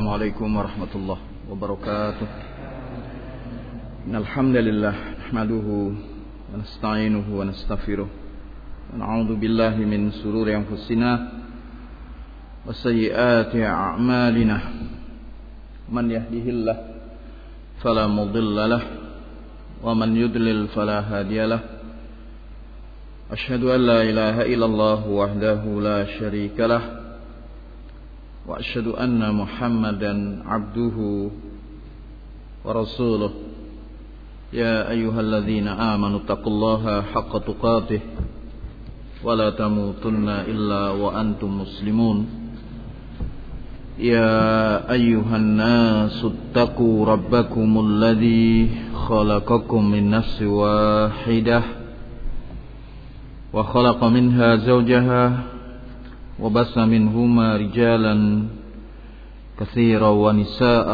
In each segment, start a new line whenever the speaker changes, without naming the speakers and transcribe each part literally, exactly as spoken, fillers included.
Assalamualaikum warahmatullahi wabarakatuh. Innal hamdalillah nahmaduhu wa nasta'inuhu wa nastaghfiruh wa na'udzu billahi min shururi anfusina wa sayyiati a'malina. Man yahdihillahu fala mudilla lahu wa man yudlil fala hadiya lahu. Asyhadu an la ilaha illallah wahdahu la syarika lahu wa asyhadu anna Muhammadan abduhu wa rasuluh. Ya ayyuhalladzina amanu taqullaha haqqa tuqatih wa la tamutunna illa wa antum muslimun. Ya ayyuhan nasu taqu rabbakumul ladzi khalaqakum min nafsin wahidah wa khalaqa minha zawjaha وبث منهما رجالا كثيرا ونساء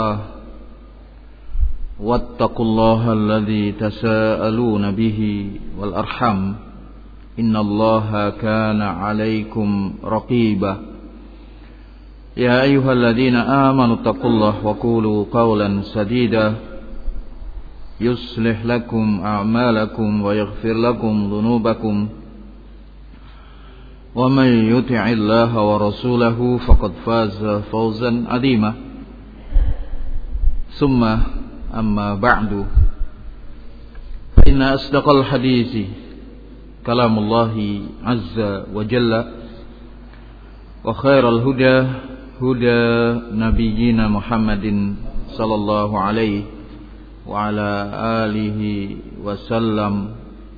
واتقوا الله الذي تساءلون به والأرحام إن الله كان عليكم رقيبا يا أيها الذين آمنوا اتقوا الله وقولوا قولا سديدا يصلح لكم أعمالكم ويغفر لكم ذنوبكم ومن يطع الله ورسوله فقد فاز فوزا عظيما ثم أما بعد فإن أصدق الحديث كلام الله عز وجل وخير الهدى هدى نبينا محمد صلى الله عليه وعلى آله وسلم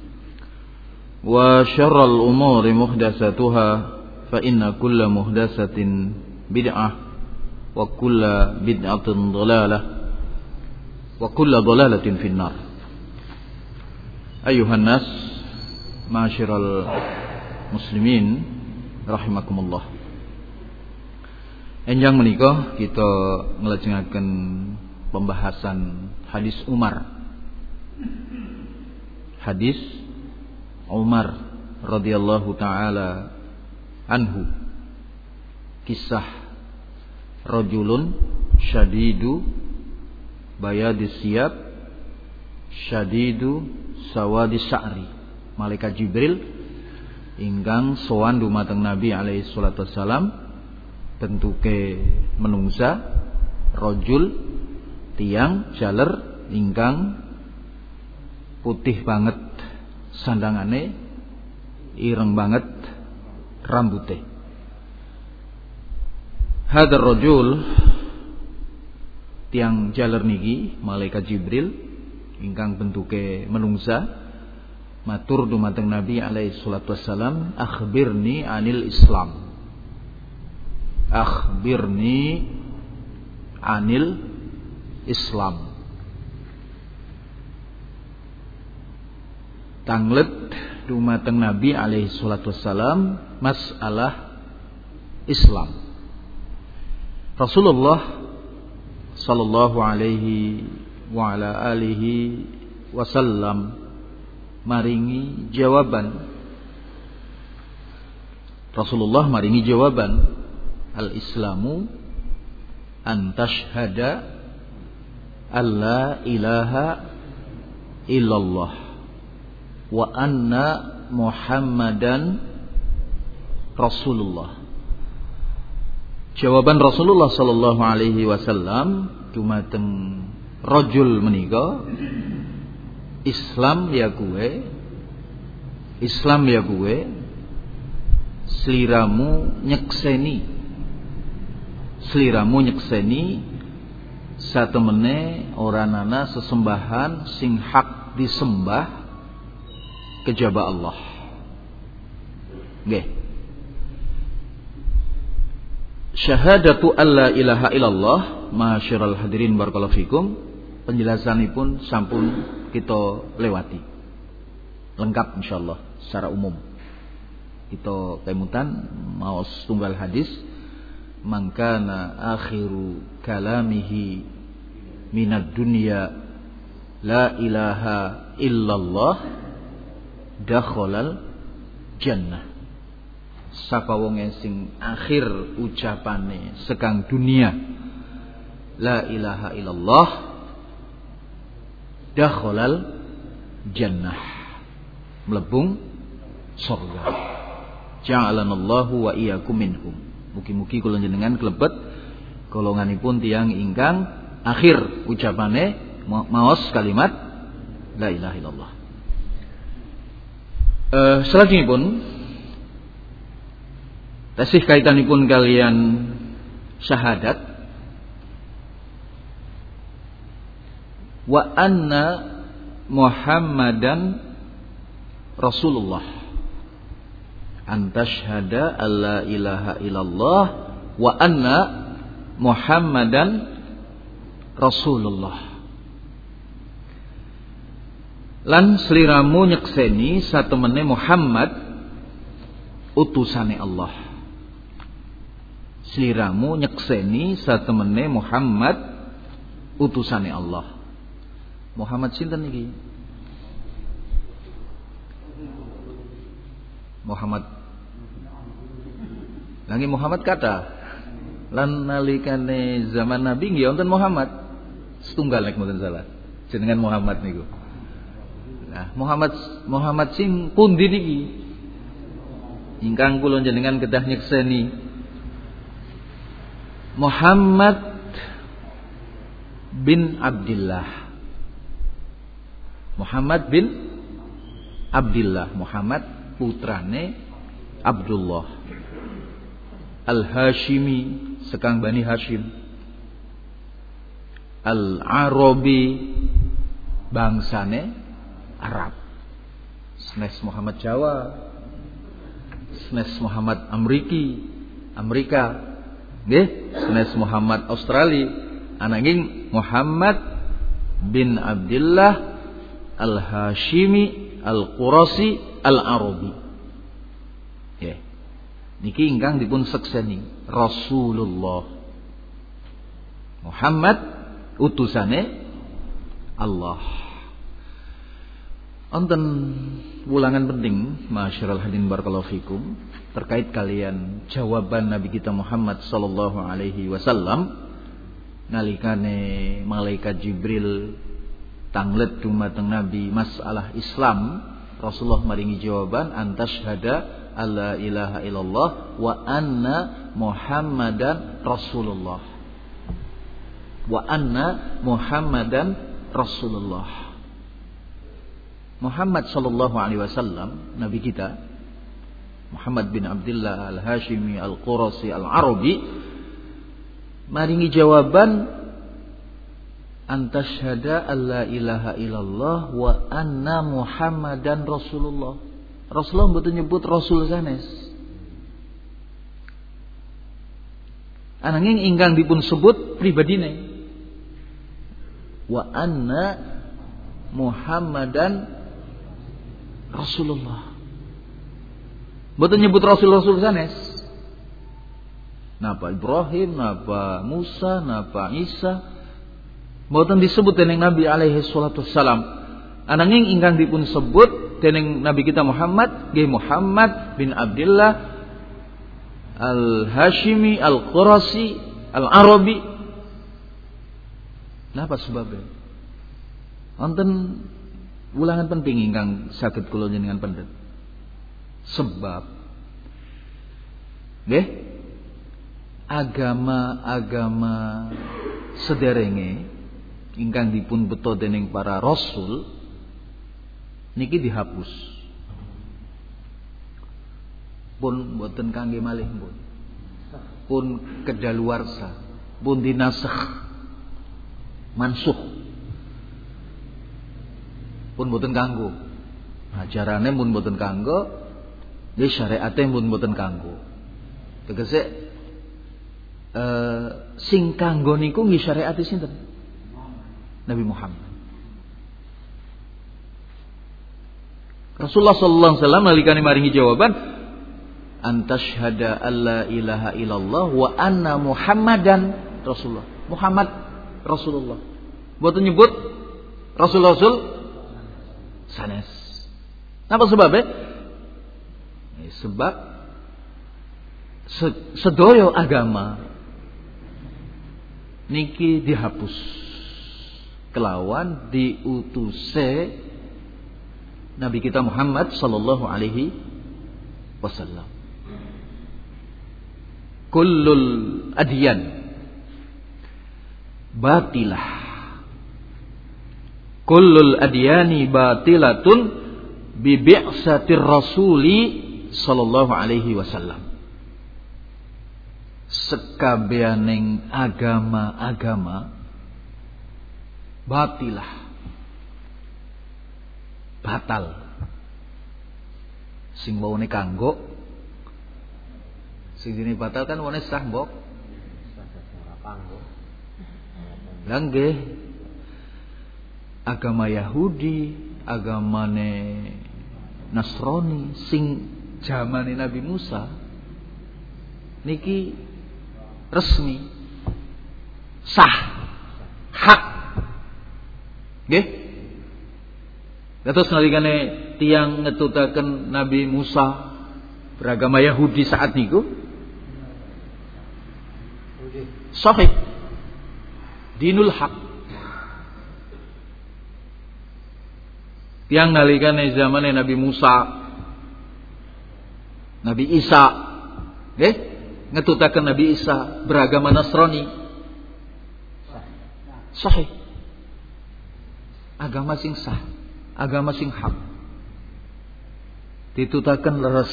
wa syarral umuri muhdatsatuha fa inna kulla muhdatsatin bid'ah wa kulla bid'atin dhalalah wa kulla dhalalatin finnar. Ayuhan nas ma'asyiral muslimin rahimakumullah. Enjang menika kita nglajengaken pembahasan hadis Umar. Hadis Umar radhiyallahu taala anhu, kisah rajulun syadidu bayadis siyab syadidu sawadis sya'ri. Malaikat Jibril ingkang sowan dumateng Nabi alaihi salatu wassalam bentuke menungsa, rajul tiang jaler ingkang putih banget sandangane, ireng banget rambute. Hadar rajul tiang jaler niki malaikat Jibril ingkang bentuke menungsa matur dumateng Nabi alaihi salatu wassalam, akhbirni anil Islam. Akhbirni anil Islam. Tanglet dumateng Nabi alaihi salatu wassalam masalah Islam. Rasulullah sallallahu alaihi wa ala alihi wasallam maringi jawaban. Rasulullah maringi jawaban, al-Islamu an tashhada alla ilaha illallah wa anna Muhammadan Rasulullah. Jawaban Rasulullah sallallahu alaihi wasallam dumateng rajul menika, Islam ya kuwe, Islam ya kuwe sliramu nyekseni, sliramu nyekseni satemene ora ana sesembahan sing hak disembah kejaba Allah. Nggih. Syahadatu alla ilaha illallah, ma'asyiral hadirin barakallahu fikum, penjelasanipun sampun kita lewati. Lengkap insyaallah secara umum. Kita kemutan maos tunggal hadis, mangkana akhiru kalamihi minad dunya la ilaha illallah dakhalal jannah. Sapa wong sing akhir ucapane sekang dunia la ilaha illallah dakhalal jannah, melebung surga. Ja'alanallahu wa iyyakum minhum. Mugi-mugi kula jenengan klebet golonganipun tiyang ingkang akhir ucapane maos kalimat la ilaha illallah. Eh salajengipun tasih kaitanipun kalian syahadat wa anna Muhammadan Rasulullah. Antashhada alla ilaha illallah wa anna Muhammadan Rasulullah. Lan sliramu nyekseni satemene Muhammad utusane Allah. Sliramu nyekseni satemene Muhammad utusane Allah. Muhammad sinten iki? Muhammad. Lagi Muhammad kata. Lan nalikane zaman Nabi nggih wonten Muhammad. Setunggal nek mboten salah. Jenengan Muhammad niku. Nah, Muhammad Muhammad sing pundi niki? Ingkang kula jenengan kedah nyekseni. Muhammad bin Abdullah. Muhammad bin Abdullah. Muhammad putrane Abdullah. Al-Hashimi sekang Bani Hashim. Al-Arabi bangsane Arab. Snes Muhammad Jawa, snes Muhammad Amriki, Amerika, nggih, snes Muhammad Australia, ananging Muhammad bin Abdullah Al-Hashimi Al-Qurasi Al-Arabi. Nggih. Niki ingkang dipun sekseni Rasulullah. Muhammad utusane Allah. Wonten wulangan penting masyarul hadirin barakallahu fikum terkait kalian jawaban Nabi kita Muhammad sallallahu alaihi wasallam nalikane malaikat Jibril tanglet dumateng Nabi masalah Islam. Rasulullah maringi jawaban antasyhada alla ilaha illallah wa anna Muhammadan Rasulullah. Wa anna Muhammadan Rasulullah. Muhammad sallallahu alaihi wasallam Nabi kita Muhammad bin Abdullah Al-Hashimi Al-Qurasi Al-Arabi maringi jawaban antasyhada alla ilaha illallah wa anna Muhammadan Rasulullah. Rasulullah mboten nyebut Rasul sanes. Ananging ingkang dipun sebut pribadine wa anna Muhammadan Rasulullah. Mboten nyebut Rasul-rasul sanes. Napa Ibrahim, napa Musa, napa Isa. Mboten disebut dening Nabi alaihi salatu wassalam. Ananging ingkang dipun sebut dening Nabi kita Muhammad nggih Muhammad bin Abdullah Al-Hashimi Al-Qurasi Al-Arabi. Napa sebabnya? Wonten ulangan penting ingkang saged kula jenengan pendet. Sebab nggih agama-agama sederenge ingkang dipun beto dening para rasul niki dihapus. Pun boten kangge malih pun. Pun kedaluarsa, pun dinasakh. Mansuh. Pun boten kanggo. Ajarane pun boten kanggo, nggih syariate pun boten kanggo. Tegese eh sing kanggo niku nggih syariate sinten? Nabi Muhammad. Rasulullah sallallahu alaihi wasallam nalikane maringi jawaban antasyhada alla ilaha illallah wa anna Muhammadan Rasulullah. Muhammad Rasulullah. Boten nyebut rasul-rasul sanes. Napa sebabnya? Sebab sedoyo agama niki dihapus kelawan diutuse Nabi kita Muhammad sallallahu alaihi wasallam. Kullul adyan batilah. Kullul adyani batilatun bi bi'satir rasuli sallallahu alaihi wasallam. Sekabeaning agama-agama batilah, batal. Sing waune kanggo, sing dene batal kan waune sah mbok. Lah nggih. Agama Yahudi, agamane Nasrani sing zamane Nabi Musa niki resmi sah hak. Nggih. Terus nalikane tiyang ngetutaken Nabi Musa beragama Yahudi saat niku sahih dinul haq. Tiyang nalikane zamane Nabi Musa, Nabi Isa, nggih, ngetutaken Nabi Isa beragama Nasrani sahih. Agama sing sah, agama sing hak. Ditutaken leres.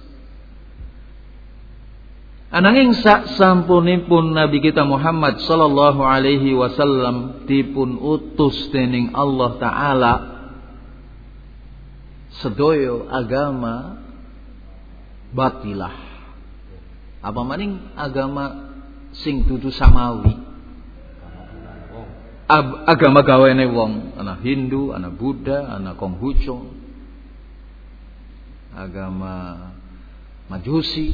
Ananging sak sampunipun Nabi kita Muhammad sallallahu alaihi wasallam dipun utus dening Allah taala, sedoyo agama batilah. Apa maning agama sing dudu samawi. Ab, agama gawene wong, ana Hindu, ana Buddha, ana Konghucu, agama Majusi.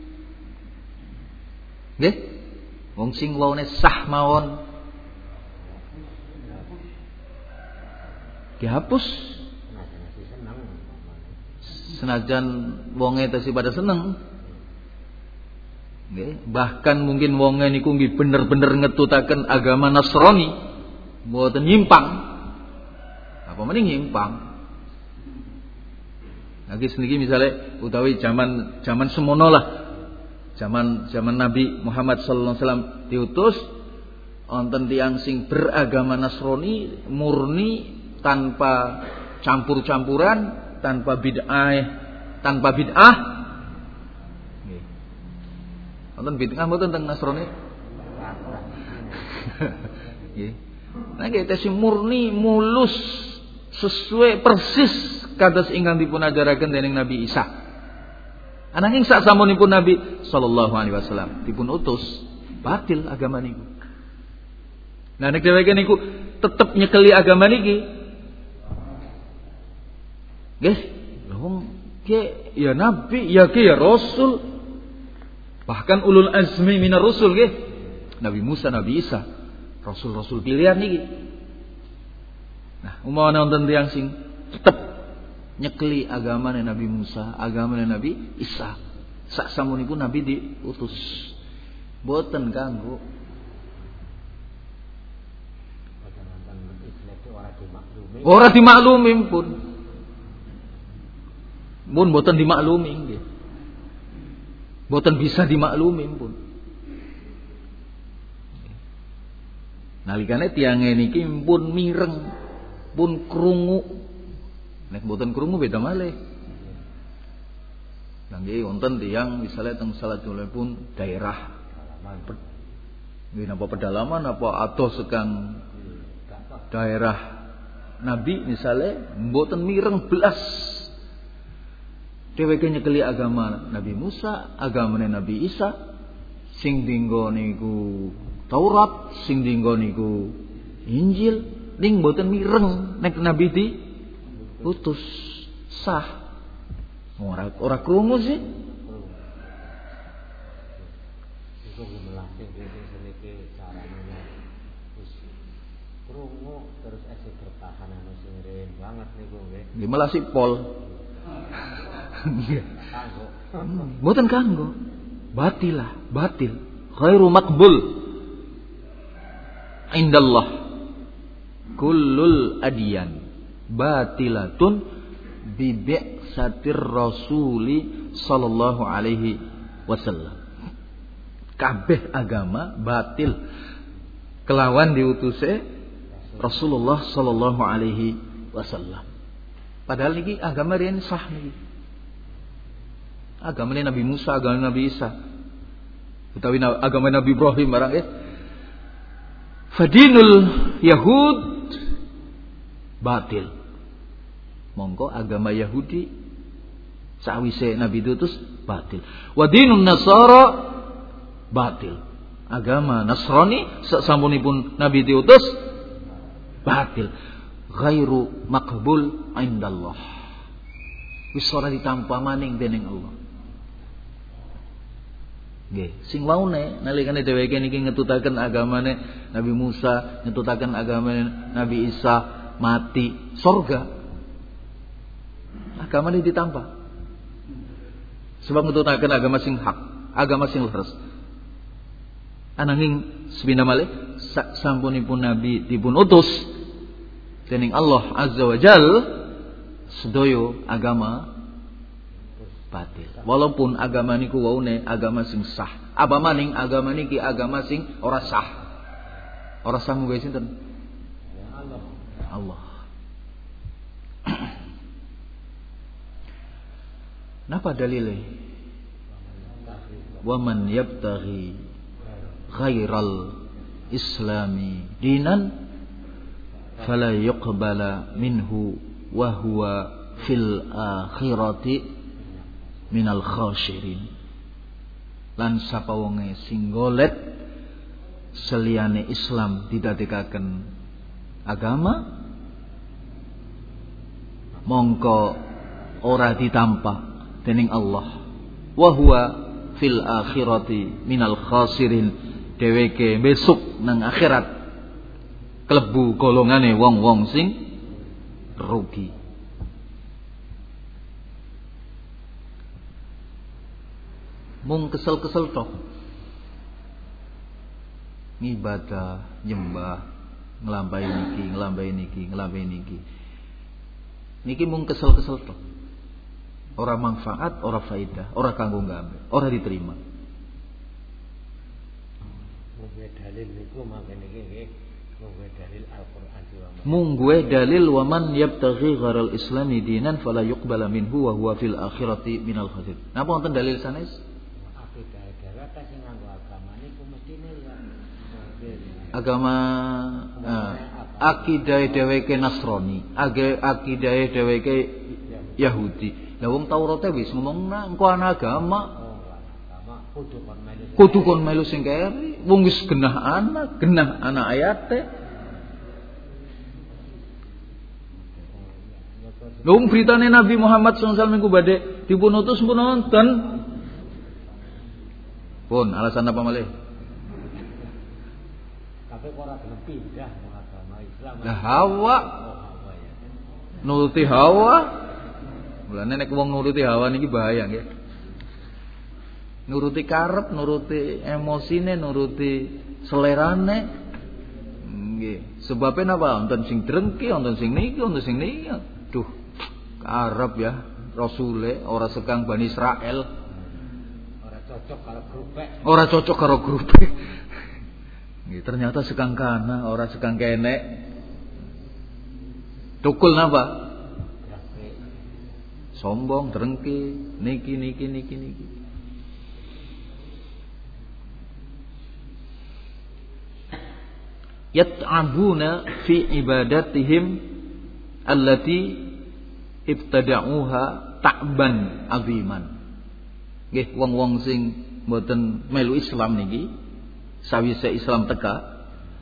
Nggih? Wong sing waune sah mawon dihapus. Senajan wonge tesih pada seneng. Nggih, bahkan mungkin wonge niku nggih bener-bener ngetutaken agama Nasrani. Mboten nyimpang. Apa meneh nyimpang? Lagi seniki misale utawi zaman zaman semono lah. Zaman zaman Nabi Muhammad sallallahu alaihi wasallam diutus wonten tiyang sing beragama Nasrani murni tanpa campur-campuran, tanpa bid'ah, tanpa bid'ah. Nggih. Wonten bid'ah mboten teng Nasrani? Nggih. Nah kita si murni mulus sesuai persis kados ingkang dipun ajaraken dening Nabi Isa. Ananging sak samunipun Nabi sallallahu alaihi wasallam dipun utus batil agama niku. Nah nek dheweke niku tetep nyekeli agama niki. Nggih, wong ke ya nabi, ya ke ya rasul. Bahkan ulul azmi minar rusul nggih. Nabi Musa, Nabi Isa. Rasul-rasul pilihan niki. Nah, umpama wonten tiyang sing tetep nyekeli agamane Nabi Musa, agamane Nabi Isa. Sak samunipun Nabi diutus. Boten kanggo ora dimaklumi pun. Mun boten dimaklumi nggih. Boten bisa dimaklumi pun. Nalikane tiange niki pun mireng, pun krungu. Nek mboten krungu beda malih. Lah nggih wonten tiyang misale teng salajengipun daerah nggih napa pedalaman apa adoh sekang daerah Nabi misale mboten mireng belas. Dheweke nyekeli agama Nabi Musa, agamane Nabi Isa, sing dinggo niku Taurat, sing dinggo niku Injil, ning mboten mireng nek Nabi di utus sah. Ora ora krungu sih.
Iku melasih iki seniki carane wis krungu terus esih bertahan anu sing rin banget niku nggih.
Nggih melasih pol. Nggih.
Kanggo.
Mboten kanggo. Batilah, batil. Khairu maqbul. indallah kullul adyan batilatun bi bi'satir rasuli sallallahu alaihi wasallam. Kabeh agama batil kelawan diutuse Rasulullah sallallahu alaihi wasallam. Padahal niki agama riyen sah niki. Agama Nabi Musa, agama Nabi Isa. Utawi agama Nabi Ibrahim barang ya. Fadinul Yahud batil. Monggo agama Yahudi sawise Nabi diutus batil. Wa dinun Nasara batil. Agama Nasrani sasampunipun Nabi diutus batil. Ghairu maqbul indallah. Wis ora ditampa maning dening Allah. Nggih, sing waune nalikane dheweke niki ngetutaken agamane Nabi Musa, ngetutaken agamane Nabi Isa mati surga. Agamane ditampa. Sebab ngetutaken agama sing hak, agama sing leres. Ananging sepindah malih sampunipun Nabi dipun utus dening Allah Azza wa Jal sedaya agama batil. Walaupun agama niku waune agama sing sah. Apa maning agama niki agama sing ora sah. Ora sah muga sinten? Allah. Allah. Napa dalile? Wa man yabtaghi ghairal islami dinan fala yuqbala minhu wa huwa fil akhirati minal khasirin. Lan sapa wonge sing golet seliyane Islam didadekaken agama mongko ora ditampa dening Allah wa huwa fil akhirati minal khasirin. Dheweke besok nang akhirat klebu golongane wong-wong sing rugi. Mung kesel-kesel tok. Ngibadah, nyembah, nglampahi niki, nglampahi niki, nglampahi niki. Niki mung kesel-kesel tok. Ora manfaat, ora faedah, ora kanggo ngambe, ora diterima.
Mungguwe dalil niku mangkene nggih nggih. Mungguwe dalil Al-Qur'an wa
Mungguwe dalil wa man yabtaghi gharal islami dinan fala yuqbala minhu wa huwa fil akhirati minal khasirin. Napa wonten dalil sanes? Agama uh, akidah dheweke Nasrani, akidah dheweke Yahudi. Lah wong Taurate wis ngomong nang engko ana agama. Kudu kon melu sing keri, wong wis genah ana, genah ana ayate. Lha beritane Nabi Muhammad sallallahu alaihi wasallam niku badhe dipun utus pun nonton. Pun alasan apa malih?
Tapi ora gelem pindah agama Islam.
Lah Hawa. Nuruti Hawa. Mulane nek wong nuruti hawa niki bahaya nggih. Nuruti karep, nuruti emosine, nuruti selerane. Nggih. Sebabnya napa? Wonten sing drengki, wonten sing niki, wonten sing niki. Duh, karep ya. Rasule ora sekang Bani Israel.
Ora cocok karo grupek.
Ora cocok karo grupek. Nggih, ternyata sekang kana, ora sekang kenek. Tukul napa? Sombong, drengki, niki niki niki niki. Yat'abuna fi ibadatihim allati ibtada'uha ta'ban aziman. Nggih, wong-wong sing mboten melu Islam niki sawise Islam teka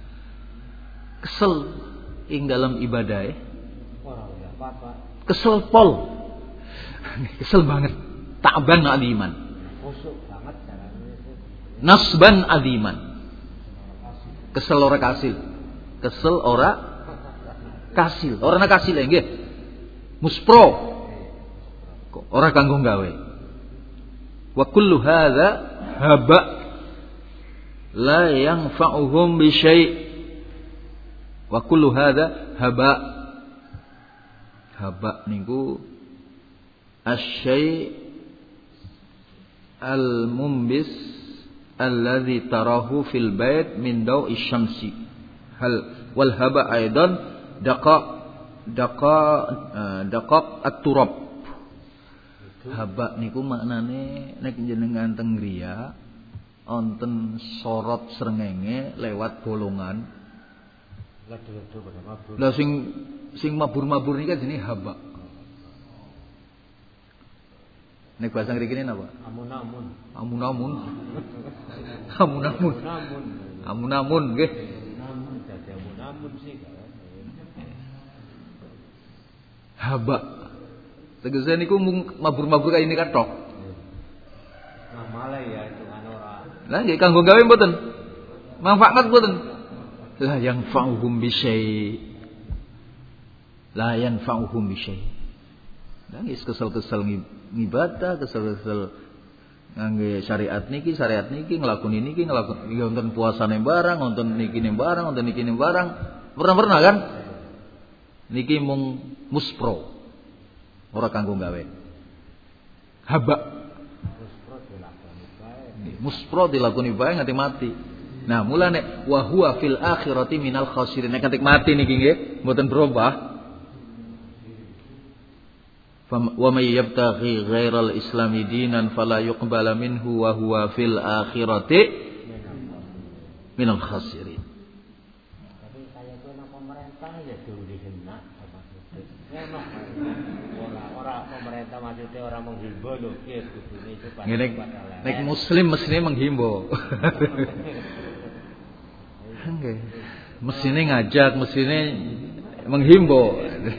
kesel ing dalam ibadah.
Ora apa-apa.
Kesel pol. Kesel banget. Ta'ban aziman.
Khusuk banget carane.
Nasban aziman. Kesel ora kasil. Kesel ora kasil. Ora ana kasil nggih. Muspro. Ora kanggo gawe. Wa kullu hadza haba la yanfa'uhum bi syai'. Wa kullu hadza haba. Haba niku asy-syai' al-mumbis alladzi tarahu fil bait min dawi syamsi. Hal wal haba aidan daqa daqa daqaq at-turab. Haba niku maknane nek jenengan teng griya wonten sorot srengenge lewat bolongan. Lah sing sing mabur-mabur niki jenenge haba. Nek bahasa ngriki napa?
Amun-amun.
Amun-amun. Amun-amun. Amun-amun nggih.
Amun dadi amun-amun sih.
Haba. Tegese niku mung mabur-mabur kaya ini kathok.
Nah malah ya hitungan ora.
Lah nggih kanggo gawe mboten. Manfaat mboten. La yanfa'uhum bi syai'. La yanfa'uhum bi syai'. Lah nggih kesel-kesel ngibadah, kesel-kesel ngangge syariat niki, syariat niki nglakoni niki, nglakoni wonten puasane barang, wonten niki ne barang, wonten niki ne barang. Pernah-pernah kan? Niki mung muspro. Ora kanggo gawe. Haba.
Muspro dilakoni bae.
Muspro dilakoni bae nganti mati. Nah, mulane wa huwa fil akhirati minal khasirin. Nek nganti mati niki nggih mboten berubah. Wa may yabtaghi ghairal islami dinan fala yuqbala minhu wa huwa fil akhirati minal khasirin.
Tapi kaya kuwi nang pemerintah ya diundi-hendak apa maksudnya. Ora pemerintah maksudnya orang menghimbau lho piye kudune itu pada
nek muslim mestine menghimbau. Nggih. Mestine ngajak, mestine menghimbau.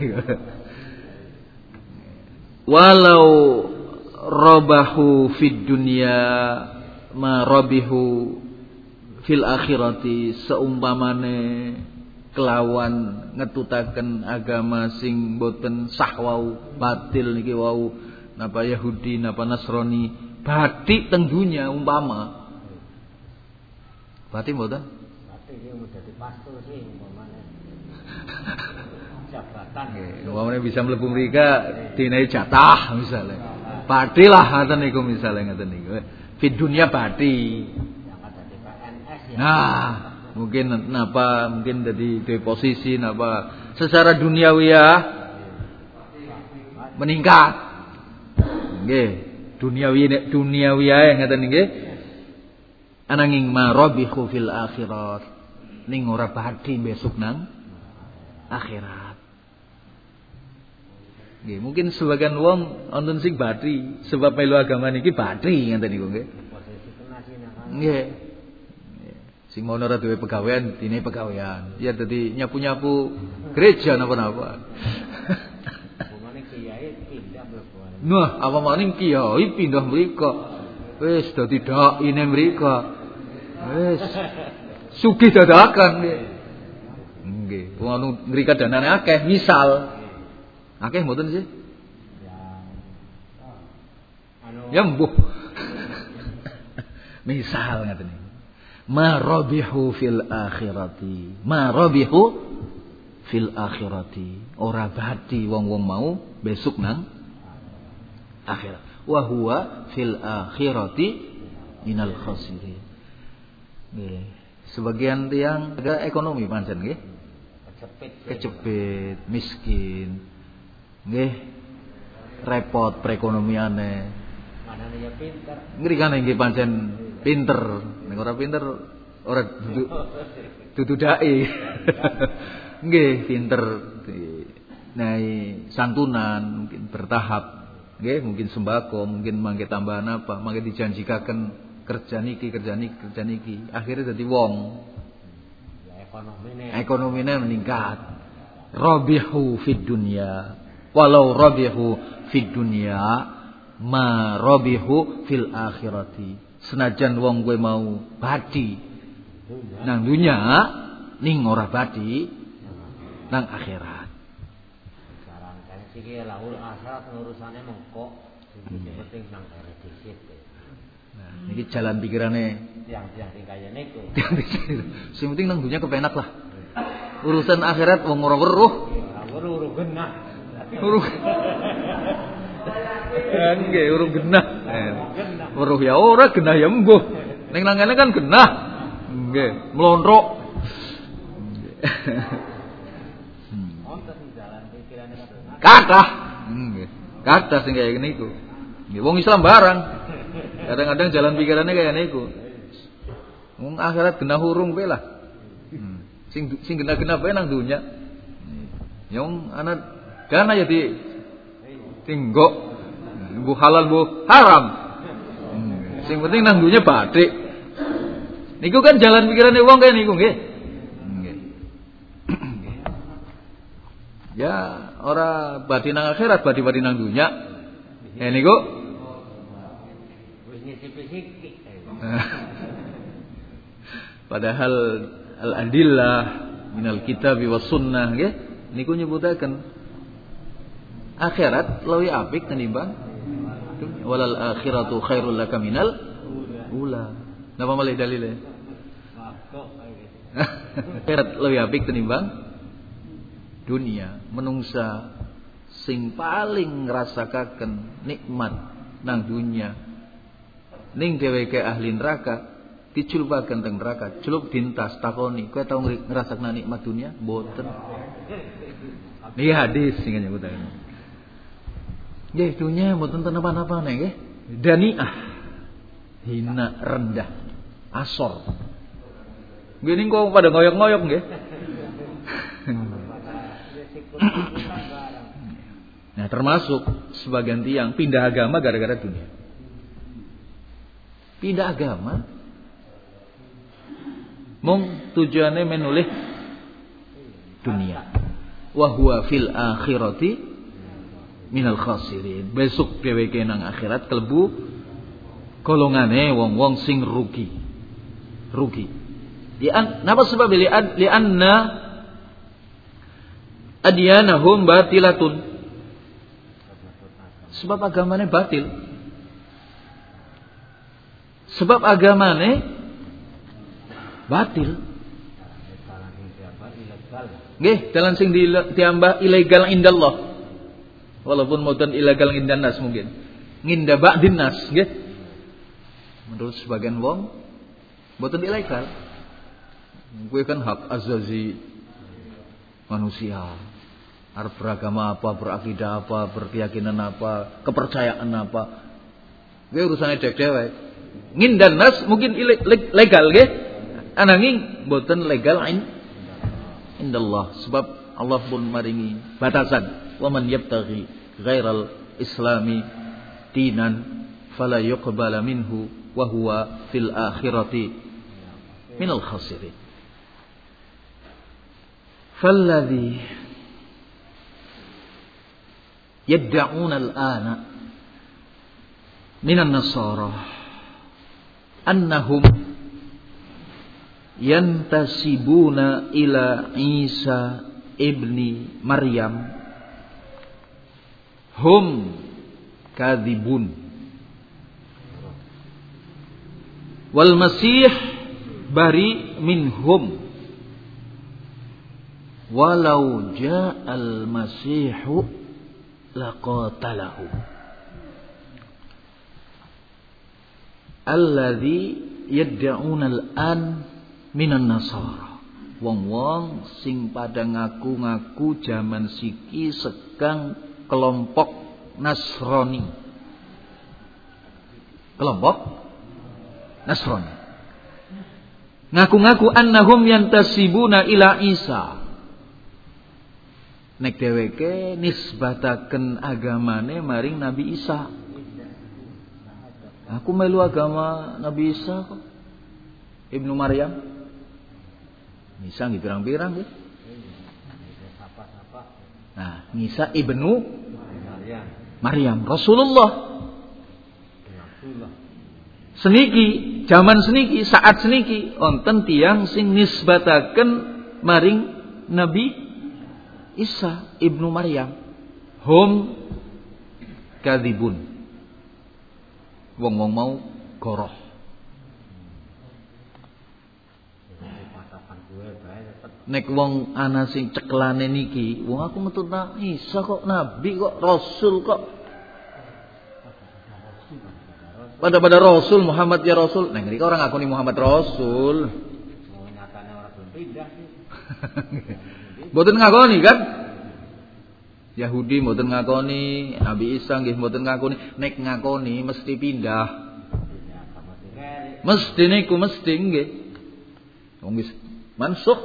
Walau rabahu fid dunya ma rabihu fil akhirati, seumpamane kelawan ngetutaken agama sing boten sah wau, batil niki wau, napa Yahudi napa Nasrani, bathi teng dunya umpama. Bathi mboten?
Bathi iki mung dadi pastor sih umpamane. Jabatan.
Nggih, umpamane bisa mlebu mrika dinae jatah misale. Bathi lah ngoten niku misale ngoten niku. Fi dunya bathi.
Yang dadi P N S ya.
Nah, mungkin napa mungkin jadi di posisi napa secara duniawiyah meningkat. Nggih, duniawi duniawiyah ngaten nggih. Ananging marabihu fil akhirat. Ning ora bathi besok nang akhirat. Nggih, mungkin sebagian wong wonten sing bathi sebab melu agama niki bathi ngaten niku nggih.
Posisi kenasine kan.
Nggih. Sing mau ora duwe pegawean, dine pegawean. Ya dadi nyapu-nyapu gereja napa-napa.
Bumane kiai pindah mlebu.
Nah, apa maning kiai pindah mriko. Wis dadi dakine mriko. Wis sugih dadakan nggih. Nggih, wong anu ngrikat danane akeh, misal. Akeh mboten sih?
Ya. Anu
Ya mbuh. Misal ngaten iki. Ma rabihu fil akhirati. Ma rabihu fil akhirati. Ora bati wong-wong mau besok nang akhirat. Wa huwa fil akhirati minal khasirin. Nggih. Sebagian tiang ada ekonomi pancen nggih.
kecepit.
Kecepit, miskin. Nggih. Repot perekonomiane.
Manane ya pinter.
Ngrikane nggih pancen pinter. Nek ora pinter ora dudu dudu dai. Nggih, pinter nai santunan mungkin bertahap. Nggih, mungkin sembako, mungkin mangke tambahan apa, mangke dijanjikaken kerja niki, kerja niki, kerja niki. Akhirnya dadi wong.
Ya ekonomine.
Ekonomine meningkat. Rabihu fid dunya. Walau rabihu fid dunya ma rabihu fil akhirati. Senajan wong kowe mau badi nang dunya ning ora badi nang akhirat.
Sekarang kan iki laul akhirat urusane mengko sing penting nang redisit.
Nah, niki jalan pikirane
yang yang kaya niku.
Sing penting nang dunya kepenak lah. Urusan akhirat wong ora weruh.
Ora weruh genah.
Weruh. Nggih, urung genah. Weruh ya ora, genah ya mbuh. Ning nang kene kan genah. Nggih, mlontrok.
Wonten jalan pikirane
Kathah. Nggih. Kathah sing kaya niku. Nggih, wong Islam barang. Kadang-kadang jalan pikirannya kaya niku. Wong akhirat genah urung kowe lah. Hmm. Sing sing genah-genah bae nang dunya. Yang anak kana ya di tinggok. Bu halal bu haram. Hmm. Sing penting nang dunya bathik. Niku kan jalan pikirannya wong kaya niku nggih. Nggih. Ya, ora badi nang akhirat, badi-badi nang dunya. Ya niku
wis nyisip-nyisip.
Padahal al-adillah minal kitab was sunnah nggih niku nyebutaken akhirat luwih apik tinimbang walal akhiratu khairul laka minal ula. Napa malih dalile? Akhirat luwih apik tinimbang dunia. Menungsa sing paling ngrasakaken nikmat nang dunia ning dheweke ahli neraka diculpaken teng neraka, celup dintas takoni, kowe tau ngrasakna nikmat dunia? Mboten. Niki hadis sing nyebutaken. Nggih, dunia mboten napa-napa nggih. Daniah. Hina, rendah, asor. Nggih niku pada ngoyok-ngoyok nggih. Nah, termasuk sebagian tiang pindah agama gara-gara dunia. Pindah agama mung tujuannya menulih dunia. Wa huwa fil akhirati minal khasirin. Besok dheweke nang akhirat kelebu golongane wong-wong sing rugi. Rugi. Di an, napa sebab li an, li anna adyanahum batilatun. Sebab agamane batil. Sebab agamane batil. Nggih, dalam sing diambah ilegal indallah. Walaupun mboten ilegal indan nas mungkin. Nginda ba'din nas, nggih. Menurut sebagian wong mboten ilegal. Kuwi kan hak azazi manusia. Arep beragama apa, berakidah apa, berkeyakinan apa, kepercayaan apa. Kuwi urusane dewek-dewek. Ngindan nas mungkin legal nggih. Ananging boten legal in indallah sebab Allah pun maringi batasan wa man yabtaghi ghairal islami dinan fala yuqbala minhu wa huwa fil akhirati minal khasirin. Falladhi yad'una al-ana minan nasara annahum yantasibuna ila Isa ibni Maryam hum kadhibun wal masih bari minhum walau ja'al masihu laqatalahu alladhi yad'una al-an minan nasara. Wong-wong sing pada ngaku-ngaku zaman siki sekang kelompok Nasrani. Kelompok Nasrani. Ngaku-ngaku annahum yantasibuna ila Isa. Nek dheweke nisbataken agamane maring Nabi Isa. Aku melu agama Nabi Isa kok. Ibnu Maryam. Isa nggih pirang-pirang nggih. Nah, Isa ibnu Maryam, Rasulullah. Seniki, zaman seniki, saat seniki wonten tiyang sing nisbataken maring Nabi Isa ibnu Maryam. Hum kadzibun. Wong-wong mau goroh. nek wong ana sing ceklane niki, wong aku metut Isa kok nabi kok rasul kok. Pada pada Rasul Muhammad ya Rasul. Nah ngriki orang ngakoni Muhammad Rasul.
Oh nyatane ora belum pindah sih.
Mboten ngakoni kan? Yahudi mboten ngakoni, Nabi Isa nggih mboten ngakoni, nek ngakoni mesti pindah. Mesti niku mesti nggih. Wong wis mansukh.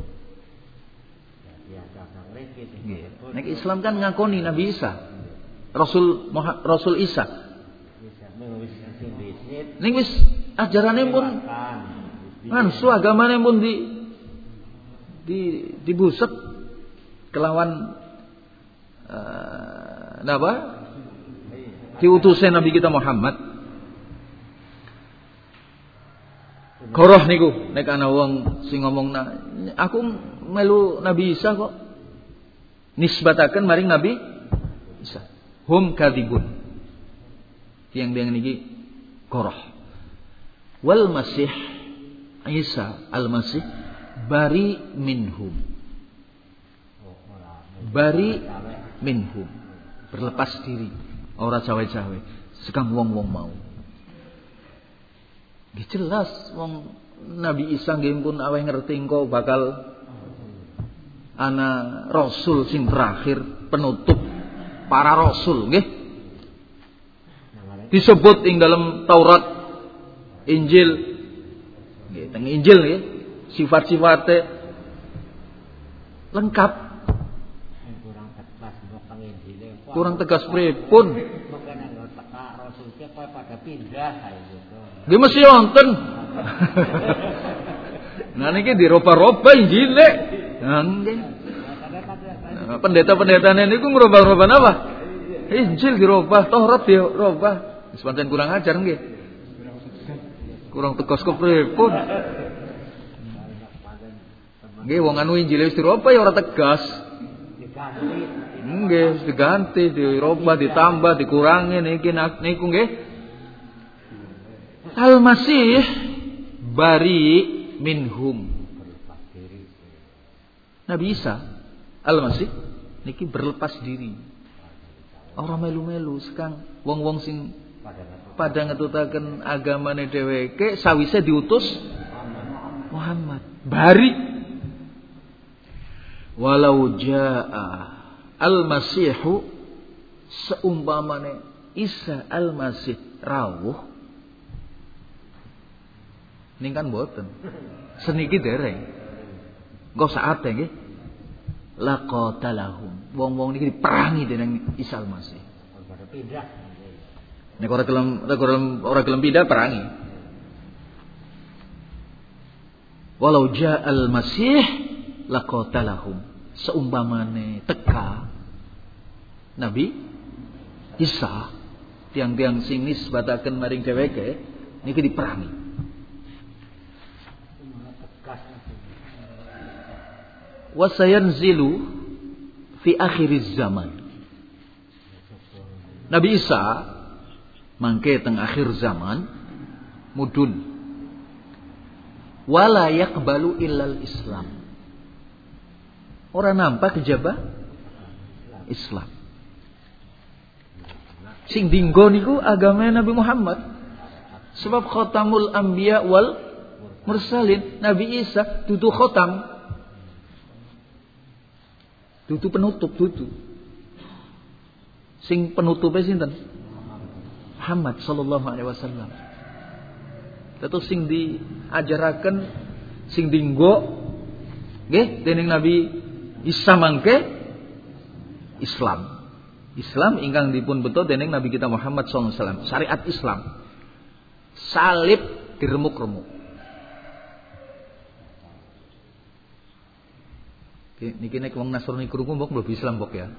Nggih. Nek Islam kan ngakoni Nabi Isa. Rasul Rasul Isa. Ning wis ajarane pun mansu agamane pun di di dibuset kelawan uh, napa? Diutusnya Nabi kita Muhammad. Goroh niku nek ana wong sing ngomongna aku melu Nabi Isa kok nisbataken maring Nabi Isa. Hum kadibun. Tiang-tiang niki goroh. Wal Masih Isa Al-Masih bari minhum. Bari minhum. Berlepas diri. Ora cawe-cawe. Sekang wong-wong mau. Nggih jelas wong Nabi Isa nggih pun aweh ngerti engko bakal ana rasul sing terakhir, penutup para rasul nggih. Disebut ing dalam Taurat, Injil. Nggih, teng Injil nggih, sifat-sifate lengkap.
Kurang tegas mbok teng Injile.
Kurang tegas pripun?
Bukan anggo teka rasul ki kowe pada pindah ae gitu.
Nggih mesti wonten. Nah niki diroba-roba Injile. Nah nggih. Nah, pendeta-pendetane niku ngrobah-robah apa? Injil dirobah, Taurat dirobah. Wis pancen kurang ajar nggih. Kurang tegas kepripun? Nggih wong anu Injil wis dirobah ya ora tegas.
Diganti.
Nggih, wis diganti, dirobah, ditambah, dikurangi niki niku nggih. Al-Masih bari minhum. Nabi Isa Al-Masih niki berlepas diri. Ora melu-melu sekang wong-wong sing pada ngetutaken agamane dheweke sawise diutus Muhammad. Bari walau jaa Al-Masihu seumpamane Isa Al-Masih rawuh ning kan mboten. Seniki dereng. Engko saate nggih. Laqatalahum. Wong-wong niki diperangi dening Isa Al-Masih.
Ora pindah.
Nek ora gelem ora gelem ora gelem pindah perangi. Walau ja'al Masih laqatalahum. Seumpamane teka Nabi Isa tiang-tiang sing nisbataken maring dheweke niki diperangi. Wasayanzilu fi akhiriz zaman. Nabi Isa mangke teng akhir zaman mudun wala yaqbalu illal Islam. Ora nampak kejaba Islam. Sing dinggo niku agama Nabi Muhammad. Sebab khatamul anbiya wal mursalin. Nabi Isa dudu khatam. Dudu penutup dudu. Sing penutupe sinten? Muhammad sallallahu alaihi wasallam. Tetu sing diajaraken sing dinggo nggih dening Nabi Isa mangke Islam. Islam ingkang dipun beto dening Nabi kita Muhammad sallallahu alaihi wasallam. Syariat Islam. Salib diremuk-remuk. Niki nek wong Nasrani krungu mbok mlebu Islam mbok ya.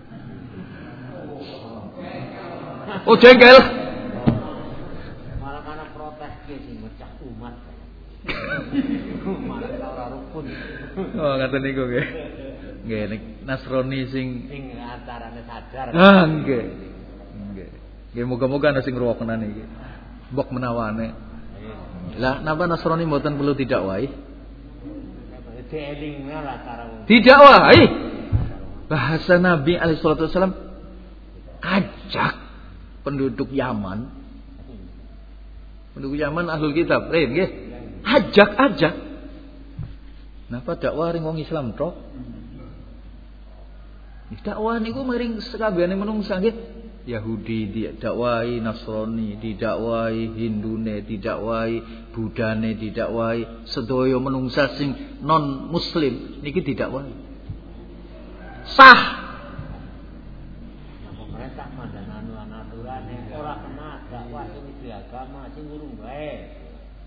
Oh jengkel.
Malah kana protes ki sing mecah umat. Malah ora rukun.
Oh ngaten niku nggih. Nggih nek Nasrani sing
sing antarane sadar.
Ah nggih. Nggih. Nggih muga-muga ana sing ngrungokna niki. Mbok menawane. Lah napa Nasrani mboten perlu didakwai?
Dadi eling lah cara wong.
Didakwahi. Bahasa Nabi alaihi salatu wasallam ajak penduduk Yaman. Penduduk Yaman ahlul kitab, eh nggih. Ajak-ajak. Napa dakwah ring wong Islam tok? Dakwah niku miring sekabehane menungsa nggih. Yahudi didakwahi, Nasrani didakwahi, Hindune didakwahi, Budane didakwahi, sedaya menungsa sing non muslim niki didakwahi. Sah.
Nah, pemerintah mandan aturan-aturane ora kena dakwah sing di agama sing urung bae.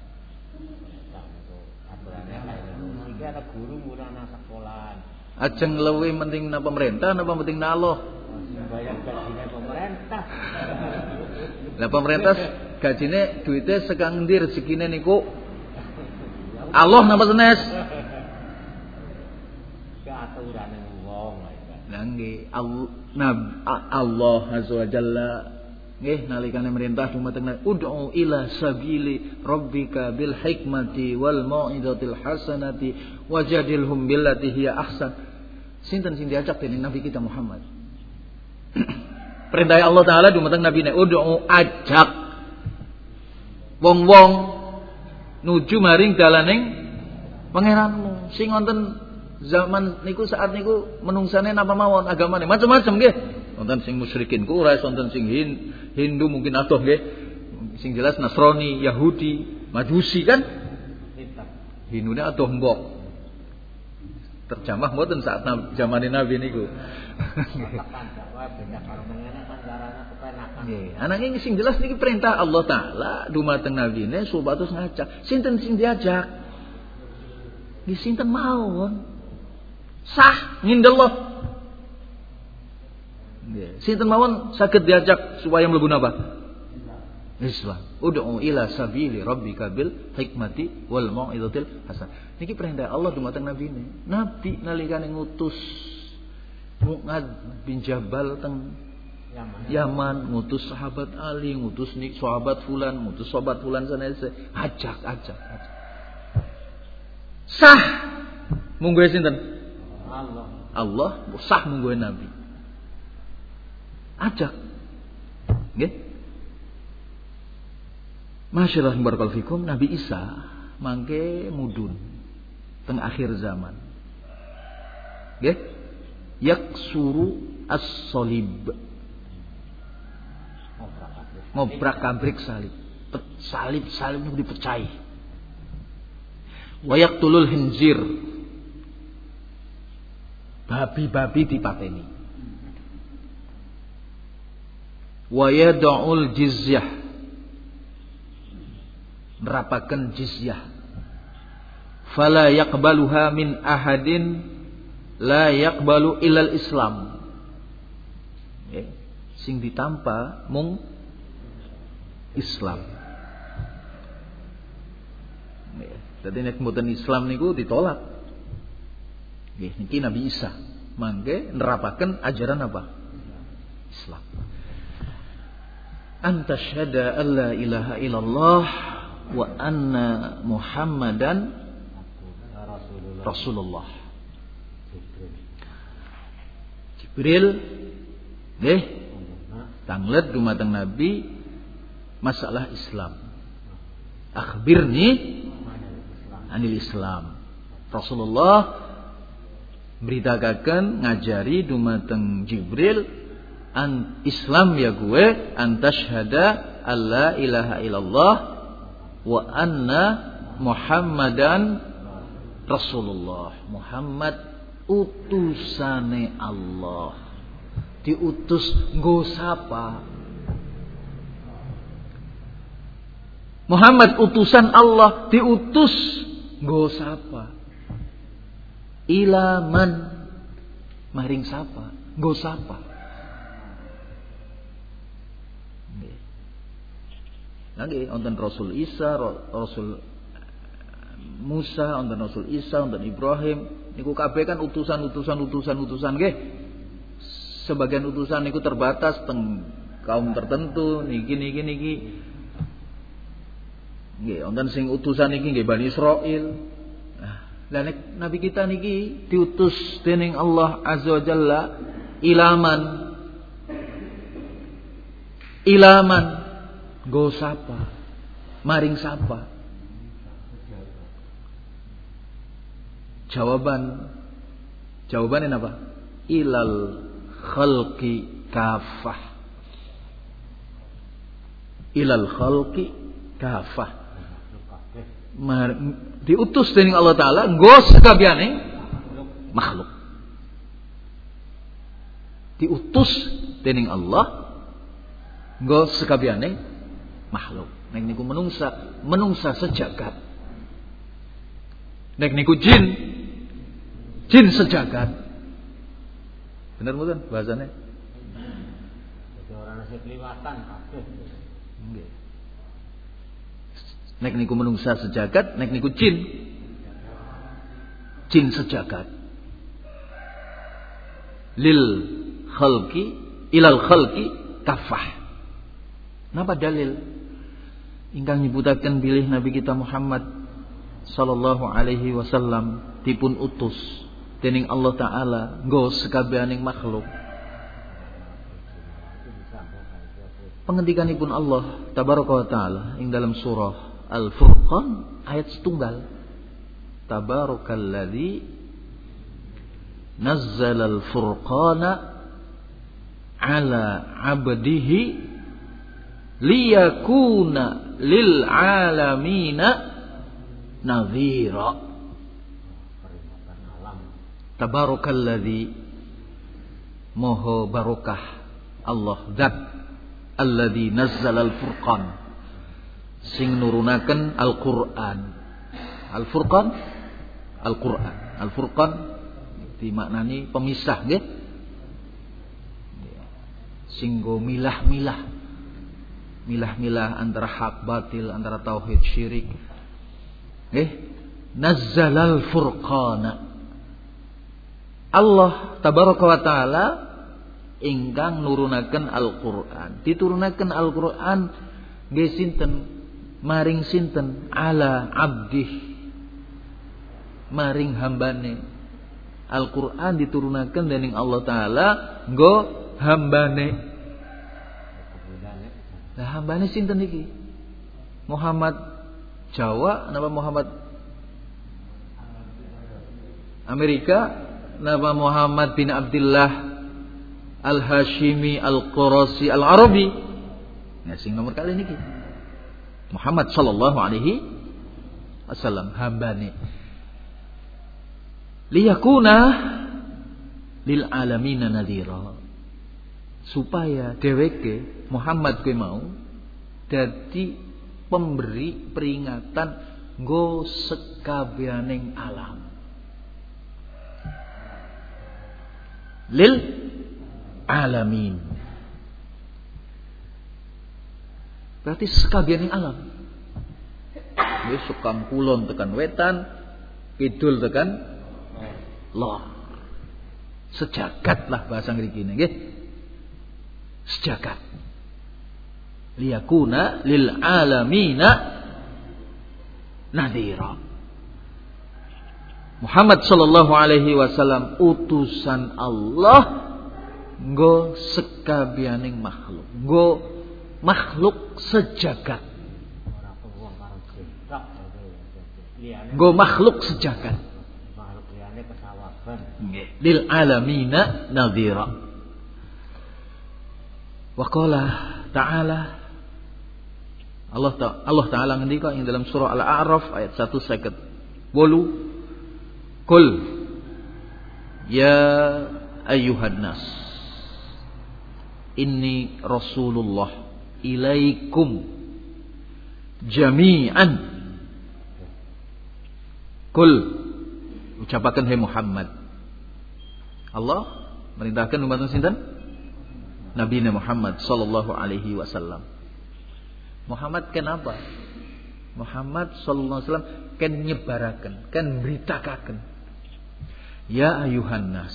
Aturane kaya ngono. Iki ana guru mulai ana sekolahan.
Ajeng luwih penting na pemerintah napa penting na Allah?
Bayar gajine pemerintah.
Lah pemerintah gajine duitnya sekang ndi rezekine niku Allah napa senes?
Keaturane wong.
Lah nggih Allah azza wa jalla nggih nalikane merintah dumateng ud'u ila sabili rabbika bil hikmati wal mau'izatil hasanati wajadilhum billati hiya ahsan. Sinten sing diajak dening Nabi kita Muhammad? Perintah Allah Ta'ala dumateng Nabi ne ud'u ajak wong-wong nuju maring dalaning pangeranmu sing wonten zaman niku saat niku menungsane napa mawon agamane macam-macam nggih. Wonten sing musyrikin Quraisy, wonten sing Hindu mungkin adoh nggih. Sing jelas Nasrani, Yahudi, Majusi kan? Hindune adoh mbok. Terjemah mboten saat zamane Nabi niku. Nggih, ananging sing jelas niki perintah Allah Taala dumateng nabine supados ngajak. Sinten sing diajak? Nggih sinten mawon. Sah ngindallah. Nggih, sinten mawon saged diajak supaya mlebu napa? Islam. Ud'u ila sabili rabbika bil hikmati wal mau'izatil hasan. Niki perintah Allah dumateng nabine. Nabi nalikane ngutus Mu'ad bin Jabal teng Yaman. Yaman ngutus sahabat Ali, ngutus nik sahabat fulan, ngutus sahabat fulan sanese, ajak ajak ajak. Sah munggu sinten?
Allah.
Allah sah munggu Nabi. Ajak. Nggih. Masyaallah barakallahu fikum Nabi Isa mangke mudun teng akhir zaman. Nggih. Yaksuru as-salib. Ngobrak-abrik salib. Salib-salib niku dipecai. Wa yaqtulul hinzir. Babi-babi dipateni. Wa yad'ul jizyah. Nerapaken jizyah. Fala yaqbaluha min ahadin la yaqbalu ilal Islam. Okay. Sing ditampa mung Islam. Okay. Dadi nek mboten Islam niku ditolak. Nggih, niki Nabi Isa mangke nerapaken ajaran apa? Islam. Anta syahada alla ilaha illallah wa anna Muhammadan Rasulullah. Jibril nggih tanglet dumateng Nabi masalah Islam. Akhbirni anil Islam. Rasulullah beritakan ngajari dumateng Jibril an Islam ya gue antasyhada alla ilaha illallah wa anna Muhammadan Rasulullah. Muhammad utusane Allah. Diutus nggo sapa? Muhammad utusan Allah diutus nggo sapa? Ilaman maring sapa? Nggo sapa? Nggih, wonten Rasul Isa, Rasul Musa, wonten Rasul Isa, wonten Ibrahim, niku kabeh kan utusan-utusan utusan-utusan nggih. Sebagian utusan niku terbatas teng kaum tertentu niki niki niki. Nggih, wonten sing utusan niki nggih Bani Israil. Nah, Lah nek nabi kita niki diutus dening Allah Azza wa Jalla ilaman ilaman go sapa maring sapa. Jawaban jawabannya apa? Ilal khalqi kafah. Ilal khalqi kafah. Mar, diutus dening Allah Taala nggo sakabehane makhluk. Diutus dening Allah nggo sakabehane makhluk. Nek niku menungsa, menungsa sejagat. Nek niku jin, jin sejagat. Bener mboten bahasane?
Jadi orang nasi kliwatan kabeh.
Nggih. Nek niku menungsa sejagat, nek niku jin. Jin sejagat. Lil khalqi ilal khalqi kafah. Napa dalil? Ingkang nyebutaken bilih Nabi kita Muhammad sallallahu alaihi wasallam dipun utus dening Allah Taala nggo sekabehaning makhluk. Pengendikanipun Allah tabaraka wa taala ing dalam surah Al-Furqan ayat setunggal. Tabarakalladzi nazzala al-furqana ala 'abdihi liyakuna lil 'alamina nadhira. Tabarakalladzi moho barokah Allah zat alladzi nazzala al-furqan sing nurunaken Al-Qur'an. Al-Furqan Al-Qur'an. Al-Furqan dimaknani pemisah nggih. Sing go milah-milah. Milah-milah antara hak batil, antara tauhid syirik. Nggih. Nazzalal furqana. Allah tabaraka wa taala ingkang nurunaken Al-Qur'an. Diturunaken Al-Qur'an nggih sinten? Maring sinten? Ala abdih, maring hambane. Al-Qur'an diturunaken dening Allah Taala nggo hambane. Lah hambane sinten iki? Muhammad Jawa napa Muhammad Amerika napa Muhammad bin Abdullah Al-Hashimi Al-Qurasi Al-Arabi. Nah sing nomor kali niki Muhammad sallallahu alaihi wasallam hambane liyakuna lil alamina nadhira, supaya dheweke Muhammad kuwi mau dadi pemberi peringatan nggo sekabehaning alam. Lil alamin berarti sekabehaning alam. Wis sukam kulon tekan wetan, kidul tekan lor. Sejagat lah bahasa ngriki nggih. Sejagat. Liyakuna lil alamina nadhira. Muhammad sallallahu alaihi wasallam utusan Allah nggo sekabehaning makhluk. Nggo makhluk sejagat. Nggo makhluk sejagat.
Makhluk liyane kesawaban.
Nggih. Lil alamina nadhira. Wa qala ta'ala Allah ta- Allah taala ngendika ing dalam surah Al-A'raf ayat seratus lima puluh Qul ya ayyuhan nas inni rasulullah ilaikum jami'an. Qul ucapaken hai Muhammad. Allah merintahkan umat sinten? Nabi Muhammad sallallahu alaihi wasallam. Muhammad kenapa? Muhammad sallallahu alaihi wasallam kan nyebaraken, kan beritakaken. Ya ayuhan nas.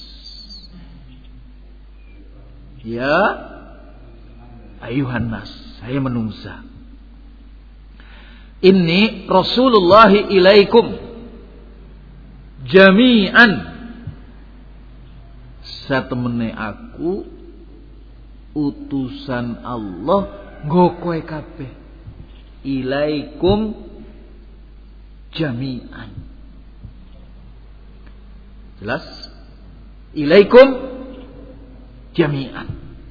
Ya ayuhan nas, saya menungsa. Inni Rasulullah ilaikum. jami'an satemene aku utusan Allah nggo kowe kabeh ilaikum jami'an. Jelas? Ilaikum jami'an.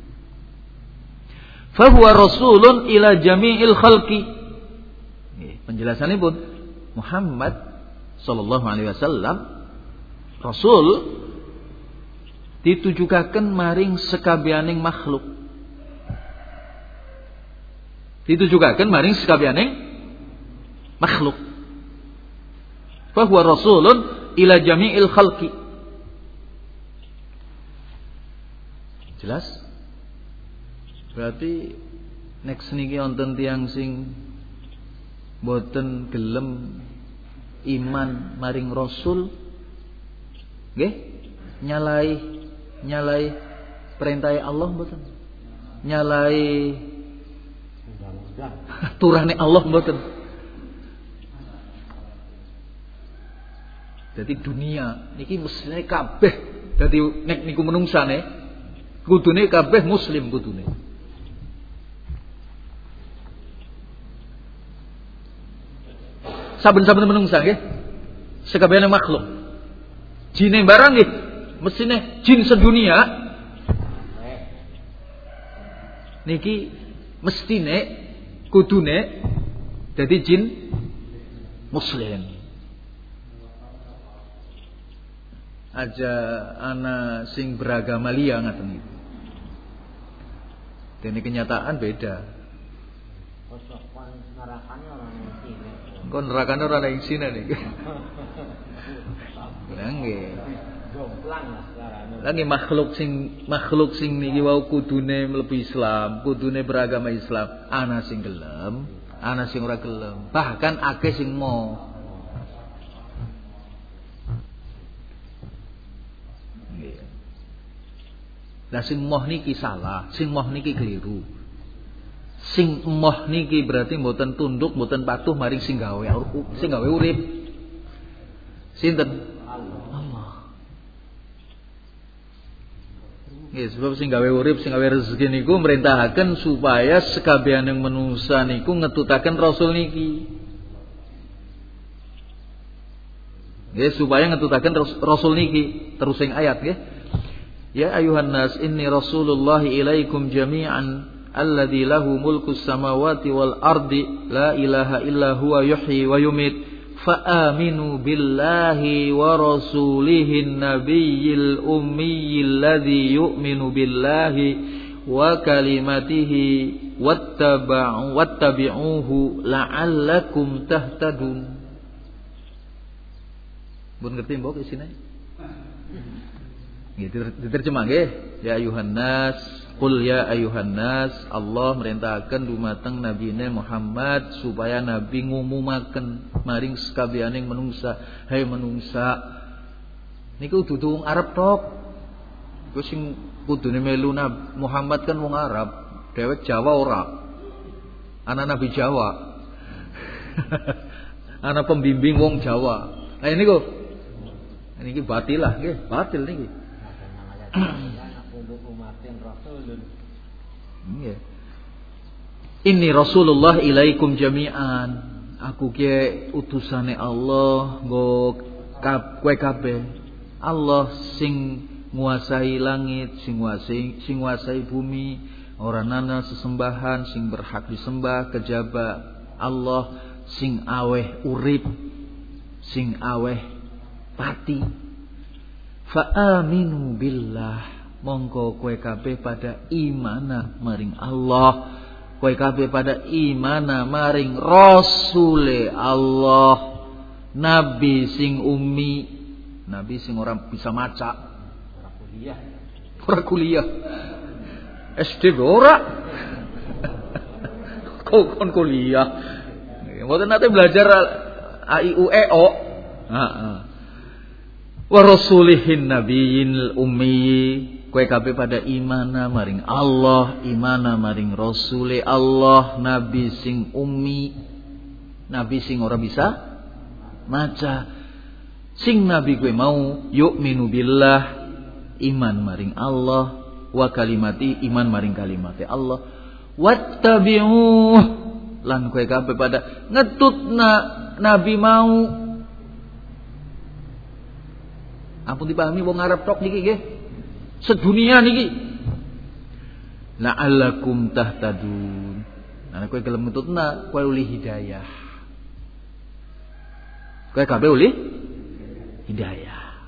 Fahuwa rasulun ila jami'il khalqi. Penjelasannya pun Muhammad sallallahu alaihi wasallam rasul ditujukaken maring sekabianing makhluk. Ditujukaken maring sekabianing makhluk. Fahuwa rasulun ila jami'il khalqi. Jelas? Berarti nek niki wonten tiyang sing boten gelem iman maring rasul nggih nyalai nyalai perintah Allah mboten nyalai turane Allah mboten. Jadi dunia niki mestine kabeh dadi nek niku menungsane kudune kabeh muslim kudune. Saben-saben menungsa nggih sekabehane makhluk. Jine barang nggih mestine jin sedunia niki mestine kudune dadi jin muslim. Aja ana sing beragama liya ngaten iki. Dene kenyataan beda. Kon nerakane ora ana isine niki. Nggih. Lagi makhluk sing makhluk sing niki wau kudune mlebu Islam, kudune beragama Islam, ana sing gelem, ana sing ora gelem. Bahkan akeh sing mau. Nggih. Lah sing moh niki salah, sing moh niki keliru. Sing emoh niki berarti mboten tunduk, mboten patuh maring sing gawe sing gawe urip. Sinten? Allah. Nggih, sebab sing gawe urip, sing gawe rezeki niku merintahaken supaya sekabehaning manungsa niku ngetutaken rasul niki. Nggih, supaya ngetutaken rasul niki. Terus sing ayat nggih. Ya ayuhan nas inni rasulullah ilaikum jami'an alladzi lahu mulkus samawati wal ardi la ilaha illa huwa yuhyi wa yumit fa aminu billahi wa rasulihin nabiyyil ummiyil ladzi yu'minu billahi wa kalimatihi wattaba'u wattabi'uhu la'allakum tahtadun. Mun ngerti mbok isine? Nggih diterjemah nggih. Ya ayuhan nas Qul ya ayuhan nas, Allah merintahkan dumateng nabine Muhammad supaya nabi ngumumaken maring sekabianing menungsa, hai menungsa niku dudu wong Arab tok. Ku sing kudune melu Muhammad kan wong Arab, dhewek Jawa ora. Anak nabi Jawa. Anak pembimbing wong Jawa. Lah niku niki batilah nggih, batil niki. Yeah. Inni Rasulullah ilaikum jami'an. Aku ki utusane Allah nggo kowe kabeh. Allah sing nguasai langit, sing nguasai sing nguasai bumi, ora ana sesembahan sing berhak disembah kejaba Allah sing aweh urip, sing aweh pati. Fa aminu billah, mongko kowe kabeh pada imana maring Allah, kowe kabeh pada imana maring rasule Allah, nabi sing ummi, nabi sing ora bisa maca, ora kuliah, ora kuliah, S D ora, kok kon kuliah, mboten nate belajar A I U E O, heeh. Wa rasulihin nabiyil ummi, kowe kabeh pada imana maring Allah, imana maring rasule Allah, nabi sing ummi, nabi sing ora bisa maca. Sing nabi kowe mau yu'minu billah, iman maring Allah, wa kalimati, iman maring kalimate Allah, wattabi'uh, lan kowe kabeh pada ngetutna nabi mau. Ampun dipahami wong Arab tok niki nggih. Sedunia niki. La'allakum tahtadun. Nah kowe gelem ngetutna, kowe oleh hidayah. Kowe kabeh oleh hidayah.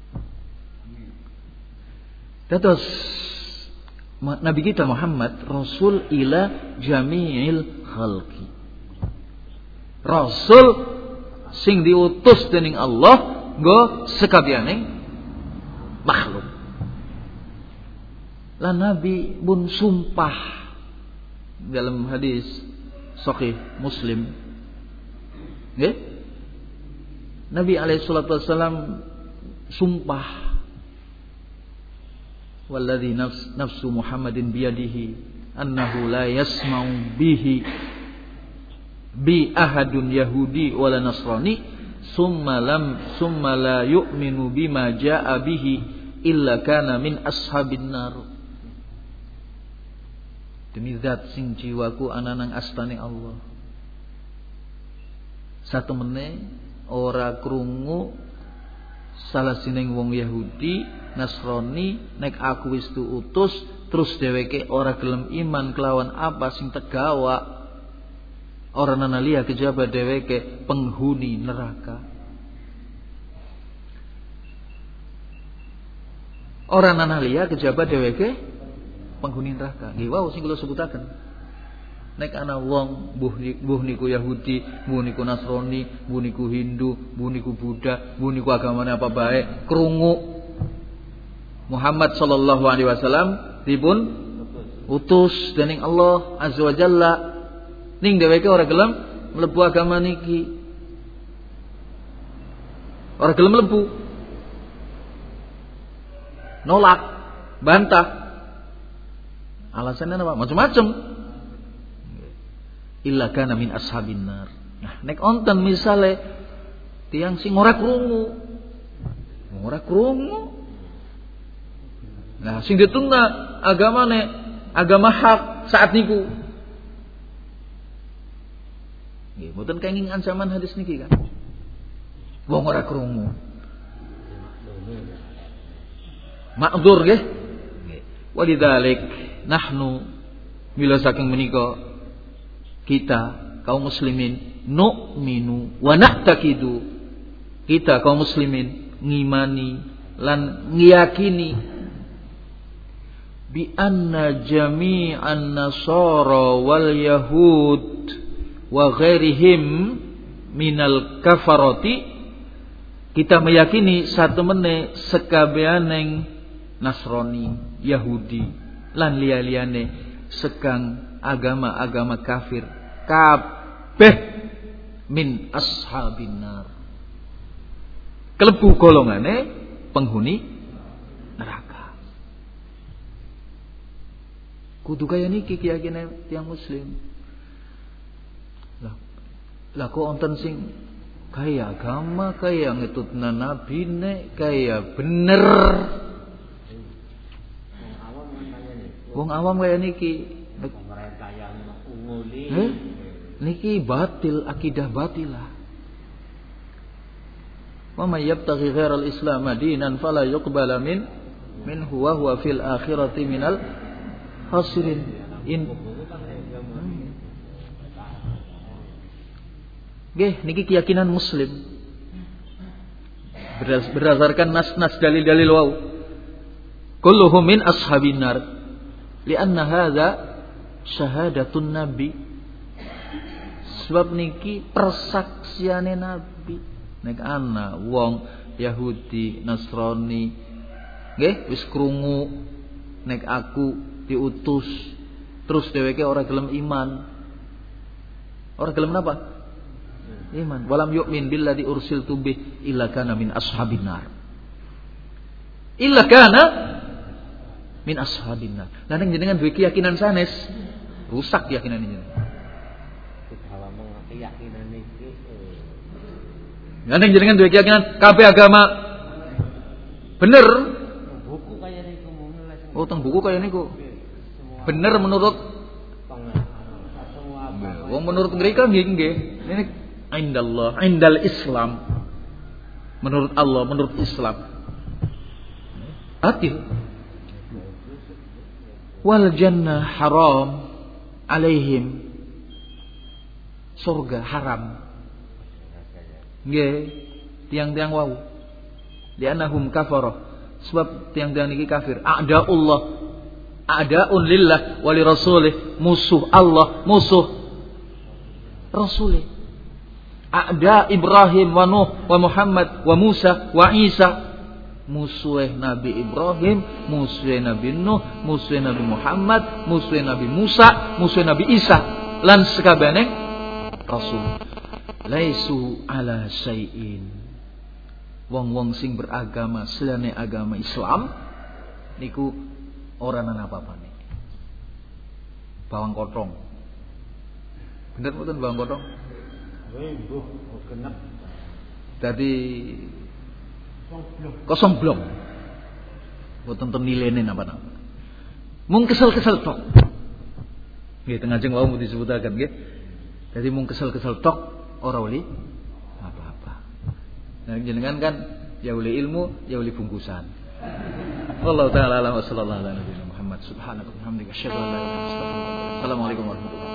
Terus Nabi kita Muhammad Rasul ila jami'il khalqi. Rasul sing diutus dening Allah nggo sekabiane makhluk. Lan Nabi pun sumpah dalam hadis sahih Muslim. Nggih? Nabi alaihi salatu wasallam sumpah, walladzi nafs, nafsu Muhammadin biyadihi annahu la yasma'u bihi bi ahadun yahudi wala nasrani summa lam summa la yu'minu bima jaa'a bihi illa kana min ashabin nar. Demi zat sing jiwaku ana nang astane Allah, satu meneh ora krungu salah sining wong Yahudi Nasrani nek aku wis diutus terus dheweke ora gelem iman kelawan apa sing tegawa, ora nanalia kejaba dheweke penghuni neraka. Ora nanalia kejaba dheweke penghuni neraka. Nggih wau sing kula sebutaken. Nek ana wong mbuh niku Yahudi, mbuh niku Nasrani, mbuh niku Hindu, mbuh niku Buddha, mbuh niku agamane apa bae, krungu Muhammad sallallahu alaihi wasallam dipun utus dening Allah azza wa jalla, ning dheweke ora gelem mlebu agama niki. Ora gelem mlebu. Nolak, bantah. Alasannya apa? Macam-macam. Illa kana min ashabin nar. Nah, nek onten misale tiyang sing ora krungu. Ora krungu. Nah, sing ditungna agamane agama hak saat niku. Nggih, mboten kenging ancaman hadis niki kan. Wong ora krungu. Ma'dzur nggih. Walidzalik nahnu mila saking menika kita kaum muslimin nu'minu wa na'taqidu, kita kaum muslimin ngimani lan ngiyakini bi anna jami'an nasara wal yahud wa ghairihim minal kafarati, kita meyakini satu meneh sekabehaneng Nasrani, Yahudi lan liya-liyane sekang agama-agama kafir kabeh min ashabin nar, kelebu golongane penghuni neraka. Kudu kaya niki keyakinan tiang muslim. Lah lah kok wonten sing kaya agama, kaya ngetutna nabine, kaya bener. Wong awam kaya niki.
Pemerintah yang mengunguli.
Eh? Niki batil, akidah batilah. Wa may yabtaghi ghairal islam dinan fala yuqbala min minhu wa huwa fil akhirati minal khasirin. In Nggih, niki keyakinan muslim. Berdasarkan nas-nas dalil-dalil wau. Kulluhum min ashabin nar. Lianna hadza syahadatun nabi, sebab niki persaksiane nabi. Nek ana wong Yahudi Nasrani nggih wis krungu nek aku diutus terus dheweke ora gelem iman, ora gelem napa? Iman. Walam yu'min billadzi ursiltu bih illa kana min ashabin nar, illa kana min ashabin nar. Lah nek jenengan duwe keyakinan sanes, rusak keyakinan ini.
Kalau keyakinan iki
Nganeng jenengan duwe keyakinan kabeh agama bener.
Buku kaya niku mulai.
Oh, teng buku kaya niku. Bener menurut
semua apa.
wong menurut mereka nggih nggih. Ini indallah, indal Islam. Menurut Allah, menurut Islam. Adil. Wal jannah haram alaihim. Surga haram. Nggih, tiang-tiang wau. Li'annahum kafarah. Sebab tiang-tiang niki kafir. A'da'ullah. A'da'un lillah wa li rasulih. Musuh Allah, musuh Rasulih. A'da Ibrahim wa Nuh wa Muhammad wa Musa wa Isa. Musuh Nabi Ibrahim, musuh Nabi Nuh, musuh Nabi Muhammad, musuh Nabi Musa, musuh Nabi Isa. Lan sekabehane Rasul. Laisu ala syai'in. Wong-wong sing beragama selane agama Islam niku ora ana apa-apane. Bawang kotong. Bener mboten bawang kotong?
Nggih, mbuh, genep.
Dadi kosong blong. Mboten ten nilene napa-napa. Mung kesel-kesel tok. Nggih teng ajeng wau disebutaken nggih. Dadi mung kesel-kesel tok ora uli apa-apa. Nah jenengan kan ya uli ilmu, ya uli bungkusan. Wallahu taala alam wa sallallahu ala nabiyina Muhammad subhanaka wa bihamdika asyhadu an la ilaha illa anta astaghfiruka wa atubu ilaik. Assalamualaikum warahmatullahi wabarakatuh.